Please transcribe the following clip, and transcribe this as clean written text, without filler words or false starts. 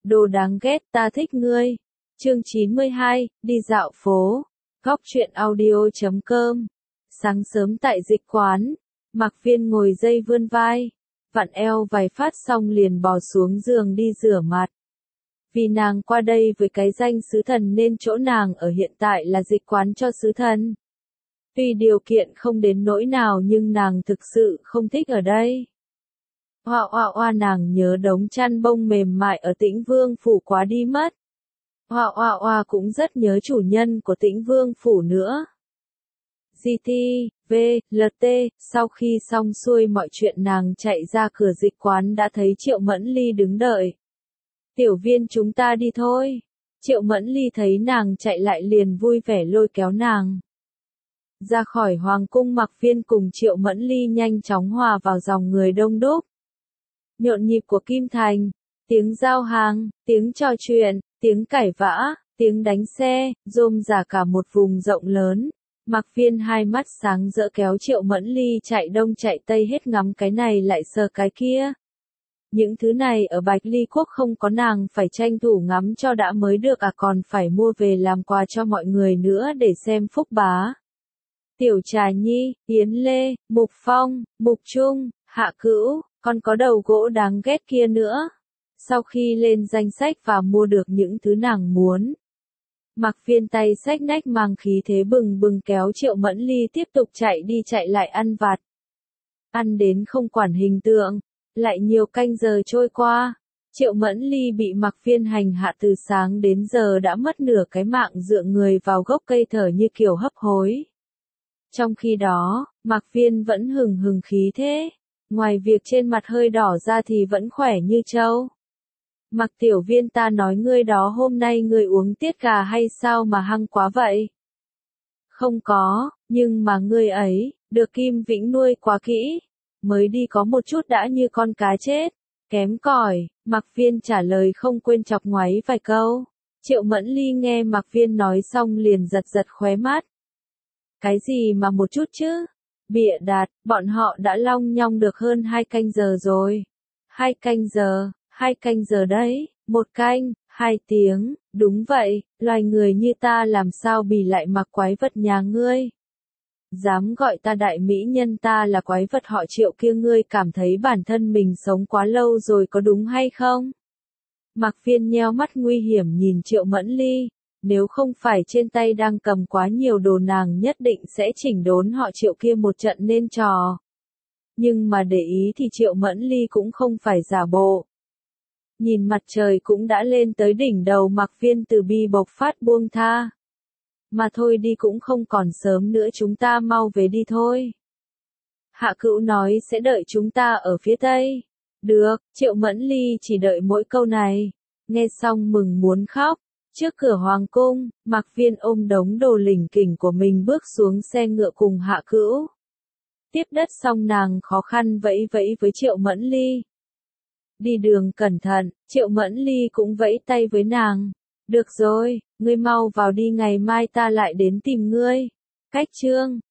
Đồ đáng ghét ta thích ngươi. Chương 92, đi dạo phố. Góc truyện audio.com. Sáng sớm tại dịch quán, Mạc Viên ngồi dây vươn vai, vặn eo vài phát xong liền bò xuống giường đi rửa mặt. Vì nàng qua đây với cái danh sứ thần nên chỗ nàng ở hiện tại là dịch quán cho sứ thần. Tuy điều kiện không đến nỗi nào nhưng nàng thực sự không thích ở đây. Hoa nàng nhớ đống chăn bông mềm mại ở Tĩnh Vương phủ quá đi mất. Hoa cũng rất nhớ chủ nhân của Tĩnh Vương phủ nữa. LT, sau khi xong xuôi mọi chuyện nàng chạy ra cửa dịch quán đã thấy Triệu Mẫn Ly đứng đợi. Tiểu Viên chúng ta đi thôi. Triệu Mẫn Ly thấy nàng chạy lại liền vui vẻ lôi kéo nàng. Ra khỏi hoàng cung, Mạc Viên cùng Triệu Mẫn Ly nhanh chóng hòa vào dòng người đông đúc. Nhộn nhịp của Kim Thành, tiếng giao hàng, tiếng trò chuyện, tiếng cãi vã, tiếng đánh xe, rôm rả cả một vùng rộng lớn. Mạc Viên hai mắt sáng rỡ kéo Triệu Mẫn Ly chạy đông chạy tây hết ngắm cái này lại sờ cái kia. Những thứ này ở Bạch Ly Quốc không có, nàng phải tranh thủ ngắm cho đã mới được, còn phải mua về làm quà cho mọi người nữa để xem phúc bá. Tiểu Trà Nhi, Yến Lê, Mục Phong, Mục Trung, Hạ Cữu, còn có đầu gỗ đáng ghét kia nữa. Sau khi lên danh sách và mua được những thứ nàng muốn, Mạc Viên tay xách nách mang khí thế bừng bừng kéo Triệu Mẫn Ly tiếp tục chạy đi chạy lại ăn vặt. Ăn đến không quản hình tượng, lại nhiều canh giờ trôi qua. Triệu Mẫn Ly bị Mạc Viên hành hạ từ sáng đến giờ đã mất nửa cái mạng dựa người vào gốc cây thở như kiểu hấp hối. Trong khi đó, Mạc Viên vẫn hừng hừng khí thế. Ngoài việc trên mặt hơi đỏ ra thì vẫn khỏe như trâu. Mạc Tiểu Viên, ta nói ngươi đó, hôm nay ngươi uống tiết gà hay sao mà hăng quá vậy? Không có, nhưng mà ngươi ấy, được Kim Vĩnh nuôi quá kỹ. Mới đi có một chút đã như con cá chết. Kém cỏi, Mạc Viên trả lời không quên chọc ngoáy vài câu. Triệu Mẫn Ly nghe Mạc Viên nói xong liền giật giật khóe mắt. Cái gì mà một chút chứ? Bịa đặt, bọn họ đã long nhong được hơn 2 canh giờ rồi. 2 canh giờ đấy, 1 canh, 2 tiếng, đúng vậy, loài người như ta làm sao bì lại mặc quái vật nhà ngươi. Dám gọi ta đại mỹ nhân, ta là quái vật họ Triệu kia, ngươi cảm thấy bản thân mình sống quá lâu rồi có đúng hay không? Mạc Viên nheo mắt nguy hiểm nhìn Triệu Mẫn Ly. Nếu không phải trên tay đang cầm quá nhiều đồ nàng nhất định sẽ chỉnh đốn họ Triệu kia một trận nên trò. Nhưng mà để ý thì Triệu Mẫn Ly cũng không phải giả bộ. Nhìn mặt trời cũng đã lên tới đỉnh đầu, Mạc Viên từ bi bộc phát buông tha. Mà thôi đi, cũng không còn sớm nữa, chúng ta mau về đi thôi. Hạ Cữu nói sẽ đợi chúng ta ở phía tây. Được, Triệu Mẫn Ly chỉ đợi mỗi câu này. Nghe xong mừng muốn khóc. Trước cửa hoàng cung, Mạc Viên ôm đống đồ lỉnh kỉnh của mình bước xuống xe ngựa cùng Hạ Cữu. Tiếp đất xong nàng khó khăn vẫy vẫy với Triệu Mẫn Ly. Đi đường cẩn thận, Triệu Mẫn Ly cũng vẫy tay với nàng. Được rồi, ngươi mau vào đi, ngày mai ta lại đến tìm ngươi. Cách chương